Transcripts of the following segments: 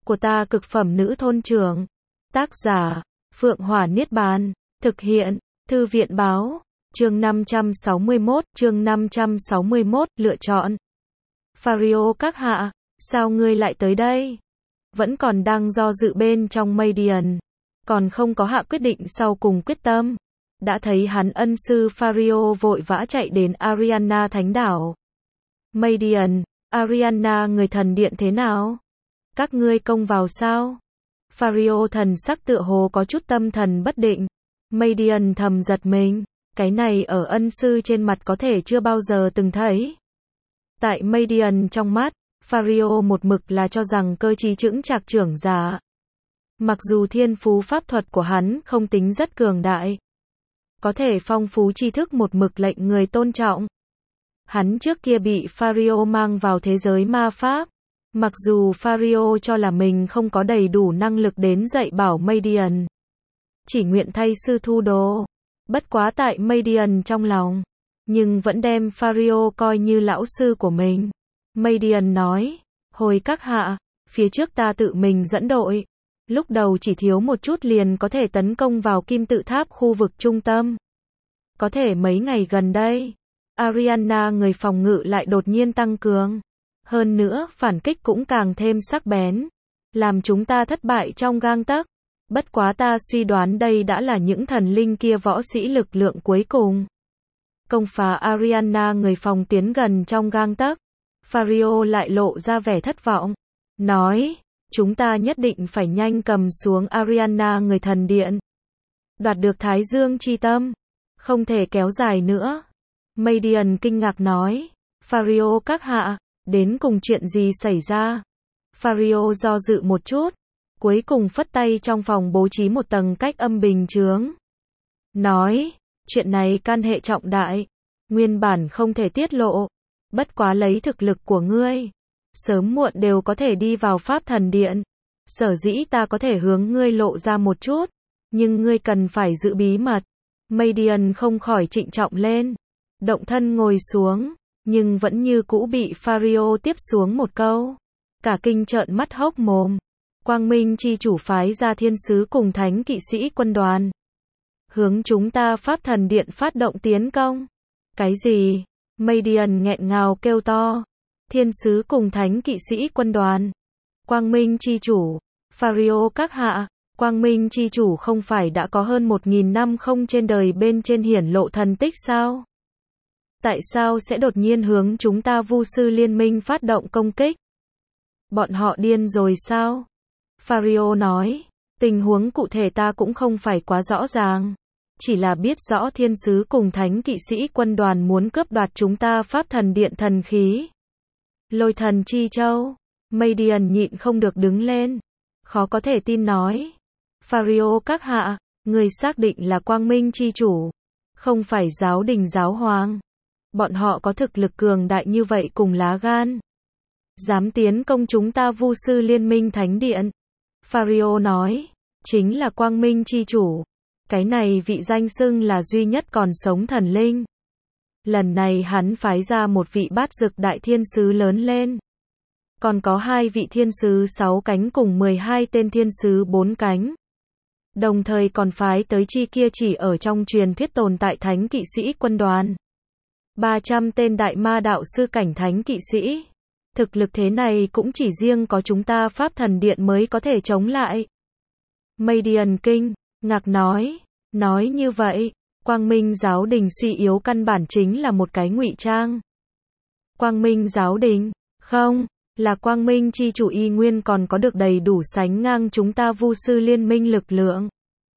của ta cực phẩm nữ thôn trưởng. Tác giả, Phượng Hỏa Niết Bàn. Thực hiện, Thư viện Báo. Chương 561, lựa chọn. Fario các hạ, sao ngươi lại tới đây? Vẫn còn đang do dự bên trong Madian, còn không có hạ quyết định sau cùng quyết tâm. Đã thấy hắn ân sư Fario vội vã chạy đến Ariana Thánh Đảo. Madian, Ariana người thần điện thế nào? Các ngươi công vào sao? Fario thần sắc tựa hồ có chút tâm thần bất định. Madian thầm giật mình, cái này ở ân sư trên mặt có thể chưa bao giờ từng thấy. Tại Madian trong mắt, Fario một mực là cho rằng cơ trí chững chạc trưởng giả. Mặc dù thiên phú pháp thuật của hắn không tính rất cường đại, có thể phong phú tri thức một mực lệnh người tôn trọng. Hắn trước kia bị Fario mang vào thế giới ma pháp. Mặc dù Fario cho là mình không có đầy đủ năng lực đến dạy bảo Madian, chỉ nguyện thay sư thu đồ. Bất quá tại Madian trong lòng, nhưng vẫn đem Fario coi như lão sư của mình. Madian nói, hồi các hạ, phía trước ta tự mình dẫn đội. Lúc đầu chỉ thiếu một chút liền có thể tấn công vào kim tự tháp khu vực trung tâm. Có thể mấy ngày gần đây, Ariana người phòng ngự lại đột nhiên tăng cường. Hơn nữa, phản kích cũng càng thêm sắc bén, làm chúng ta thất bại trong gang tấc. Bất quá ta suy đoán đây đã là những thần linh kia võ sĩ lực lượng cuối cùng. Công phá Ariana người phòng tiến gần trong gang tấc. Fario lại lộ ra vẻ thất vọng. Nói, chúng ta nhất định phải nhanh cầm xuống Ariana người thần điện. Đoạt được Thái Dương chi tâm. Không thể kéo dài nữa. Madian kinh ngạc nói, Fario các hạ, đến cùng chuyện gì xảy ra? Fario do dự một chút, cuối cùng phất tay trong phòng bố trí một tầng cách âm bình chướng. Nói, chuyện này can hệ trọng đại, nguyên bản không thể tiết lộ, bất quá lấy thực lực của ngươi, sớm muộn đều có thể đi vào Pháp Thần Điện. Sở dĩ ta có thể hướng ngươi lộ ra một chút, nhưng ngươi cần phải giữ bí mật. Madian không khỏi trịnh trọng lên, động thân ngồi xuống, nhưng vẫn như cũ bị Fario tiếp xuống một câu. Cả kinh trợn mắt hốc mồm. Quang Minh chi chủ phái ra thiên sứ cùng thánh kỵ sĩ quân đoàn, hướng chúng ta Pháp Thần Điện phát động tiến công. Cái gì? Madian nghẹn ngào kêu to. Thiên sứ cùng thánh kỵ sĩ quân đoàn. Quang Minh chi chủ. Fario các hạ, Quang Minh chi chủ không phải đã có hơn 1000 năm không trên đời bên trên hiển lộ thần tích sao? Tại sao sẽ đột nhiên hướng chúng ta Vu sư liên minh phát động công kích? Bọn họ điên rồi sao? Fario nói, tình huống cụ thể ta cũng không phải quá rõ ràng. Chỉ là biết rõ thiên sứ cùng thánh kỵ sĩ quân đoàn muốn cướp đoạt chúng ta Pháp Thần Điện thần khí. Lôi thần chi châu. Madian nhịn không được đứng lên. Khó có thể tin nói. Fario các hạ, người xác định là Quang Minh chi chủ, không phải giáo đình giáo hoàng. Bọn họ có thực lực cường đại như vậy cùng lá gan, dám tiến công chúng ta Vu sư liên minh thánh điện. Fario nói, chính là Quang Minh chi chủ. Cái này vị danh xưng là duy nhất còn sống thần linh. Lần này hắn phái ra một vị bát dực đại thiên sứ lớn lên. Còn có 2 vị thiên sứ 6 cánh cùng 12 tên thiên sứ 4 cánh. Đồng thời còn phái tới chi kia chỉ ở trong truyền thuyết tồn tại thánh kỵ sĩ quân đoàn. 300 tên đại ma đạo sư cảnh thánh kỵ sĩ. Thực lực thế này cũng chỉ riêng có chúng ta Pháp Thần Điện mới có thể chống lại. Madian kinh ngạc nói như vậy, Quang Minh giáo đình suy yếu căn bản chính là một cái ngụy trang. Quang Minh giáo đình? Không, là Quang Minh chi chủ y nguyên còn có được đầy đủ sánh ngang chúng ta Vu sư liên minh lực lượng.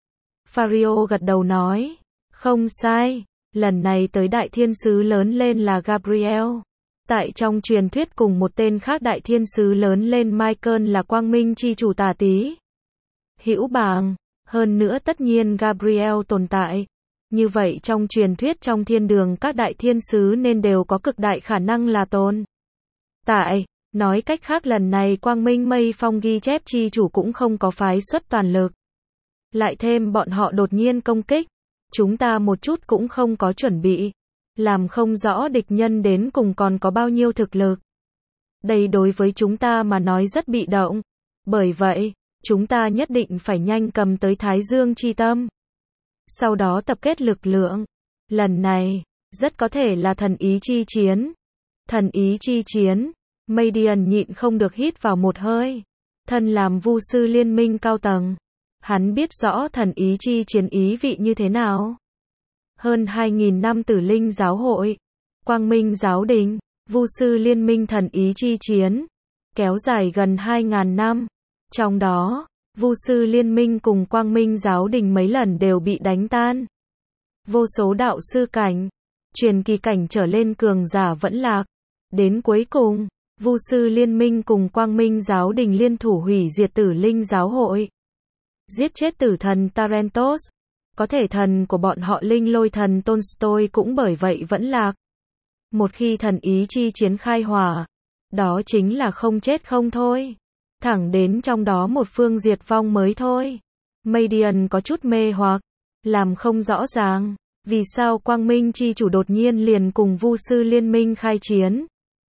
Fario gật đầu nói, không sai, lần này tới đại thiên sứ lớn lên là Gabriel. Tại trong truyền thuyết cùng một tên khác đại thiên sứ lớn lên Michael là Quang Minh chi chủ tà tí. Hữu bàng, hơn nữa tất nhiên Gabriel tồn tại. Như vậy trong truyền thuyết trong thiên đường các đại thiên sứ nên đều có cực đại khả năng là tồn tại. Nói cách khác lần này Quang Minh Mây Phong ghi chép chi chủ cũng không có phái xuất toàn lực. Lại thêm bọn họ đột nhiên công kích. Chúng ta một chút cũng không có chuẩn bị. Làm không rõ địch nhân đến cùng còn có bao nhiêu thực lực. Đây đối với chúng ta mà nói rất bị động. Bởi vậy, chúng ta nhất định phải nhanh cầm tới Thái Dương chi tâm. Sau đó tập kết lực lượng. Lần này, rất có thể là thần ý chi chiến. Thần ý chi chiến. Madian nhịn không được hít vào một hơi. Thân làm vu sư liên minh cao tầng. Hắn biết rõ thần ý chi chiến ý vị như thế nào. Hơn 2.000 năm Tử Linh giáo hội, Quang Minh giáo đình, vu sư liên minh thần ý chi chiến, kéo dài gần 2.000 năm. Trong đó, vu sư liên minh cùng Quang Minh giáo đình mấy lần đều bị đánh tan. Vô số đạo sư cảnh, truyền kỳ cảnh trở lên cường giả vẫn lạc. Đến cuối cùng, vu sư liên minh cùng Quang Minh giáo đình liên thủ hủy diệt Tử Linh giáo hội. Giết chết tử thần Tarentos. Có thể thần của bọn họ linh lôi thần Tolstoy cũng bởi vậy vẫn lạc. Một khi thần ý chi chiến khai hỏa, đó chính là không chết không thôi. Thẳng đến trong đó một phương diệt vong mới thôi. Madian có chút mê hoặc, làm không rõ ràng, vì sao Quang Minh chi chủ đột nhiên liền cùng vu sư liên minh khai chiến.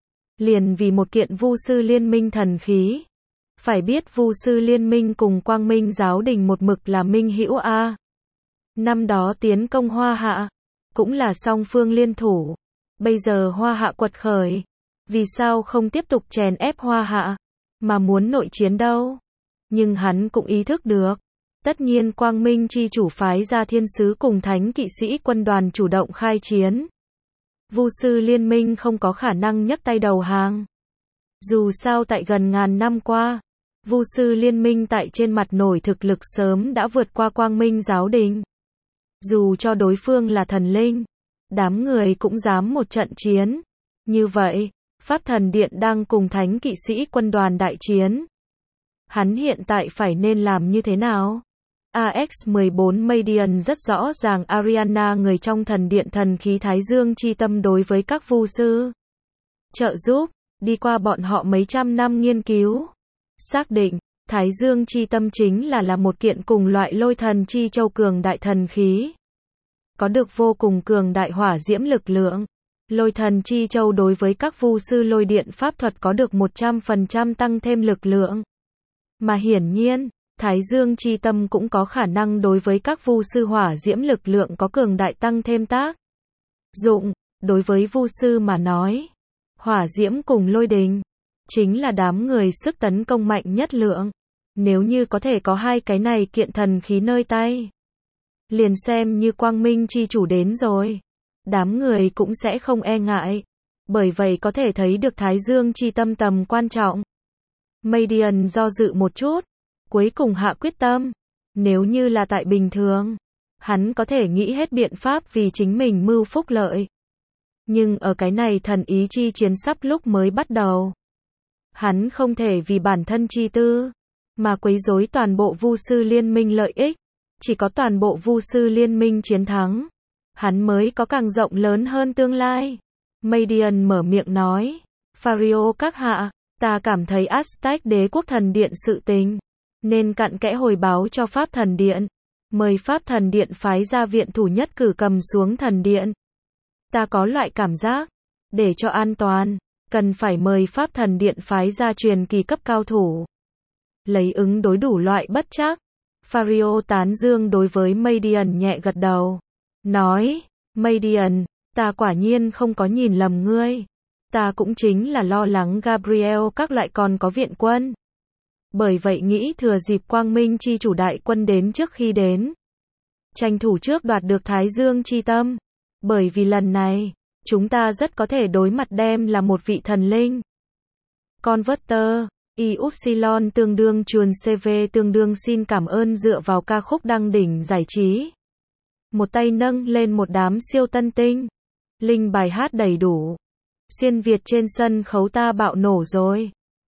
Liền vì một kiện vu sư liên minh thần khí. Phải biết vu sư liên minh cùng Quang Minh giáo đình một mực là minh hữu a. Năm đó tiến công Hoa Hạ, cũng là song phương liên thủ. Bây giờ Hoa Hạ quật khởi, vì sao không tiếp tục chèn ép Hoa Hạ, mà muốn nội chiến đâu? Nhưng hắn cũng ý thức được, tất nhiên Quang Minh chi chủ phái ra thiên sứ cùng thánh kỵ sĩ quân đoàn chủ động khai chiến. Vu sư liên minh không có khả năng nhấc tay đầu hàng. Dù sao tại gần ngàn năm qua, vu sư liên minh tại trên mặt nổi thực lực sớm đã vượt qua Quang Minh giáo đình. Dù cho đối phương là thần linh, đám người cũng dám một trận chiến. Như vậy, Pháp Thần Điện đang cùng thánh kỵ sĩ quân đoàn đại chiến. Hắn hiện tại phải nên làm như thế nào? AX-14 Madian rất rõ ràng Ariana người trong thần điện thần khí Thái Dương chi tâm đối với các vu sư. Trợ giúp, đi qua bọn họ mấy trăm năm nghiên cứu. Xác định, Thái Dương chi tâm chính là một kiện cùng loại lôi thần chi châu cường đại thần khí. Có được vô cùng cường đại hỏa diễm lực lượng. Lôi thần chi châu đối với các vu sư lôi điện pháp thuật có được 100% tăng thêm lực lượng. Mà hiển nhiên, Thái Dương chi tâm cũng có khả năng đối với các vu sư hỏa diễm lực lượng có cường đại tăng thêm tác dụng. Đối với vu sư mà nói, hỏa diễm cùng lôi đình chính là đám người sức tấn công mạnh nhất lượng. Nếu như có thể có hai cái này kiện thần khí nơi tay, liền xem như Quang Minh chi chủ đến rồi, đám người cũng sẽ không e ngại. Bởi vậy có thể thấy được Thái Dương chi tâm tầm quan trọng. Madian do dự một chút, cuối cùng hạ quyết tâm. Nếu như là tại bình thường, hắn có thể nghĩ hết biện pháp vì chính mình mưu phúc lợi. Nhưng ở cái này thần ý chi chiến sắp lúc mới bắt đầu, hắn không thể vì bản thân chi tư mà quấy rối toàn bộ vu sư liên minh lợi ích. Chỉ có toàn bộ vu sư liên minh chiến thắng, hắn mới có càng rộng lớn hơn tương lai. Madian mở miệng nói, Fario các hạ, ta cảm thấy Aztec đế quốc thần điện sự tình nên cặn kẽ hồi báo cho Pháp Thần Điện. Mời Pháp Thần Điện phái ra viện thủ nhất cử cầm xuống thần điện. Ta có loại cảm giác, để cho an toàn, cần phải mời Pháp Thần Điện phái ra truyền kỳ cấp cao thủ. Lấy ứng đối đủ loại bất trắc. Fario tán dương đối với Madian nhẹ gật đầu. Nói, Madian, ta quả nhiên không có nhìn lầm ngươi. Ta cũng chính là lo lắng Gabriel các loại còn có viện quân. Bởi vậy nghĩ thừa dịp Quang Minh chi chủ đại quân đến trước khi đến. Tranh thủ trước đoạt được Thái Dương chi tâm. Bởi vì lần này, chúng ta rất có thể đối mặt đem là một vị thần linh. Converter, Y-Upsilon tương đương chuồn CV tương đương xin cảm ơn dựa vào ca khúc đăng đỉnh giải trí. Một tay nâng lên một đám siêu tân tinh. Linh bài hát đầy đủ. Xuyên Việt trên sân khấu ta bạo nổ rồi.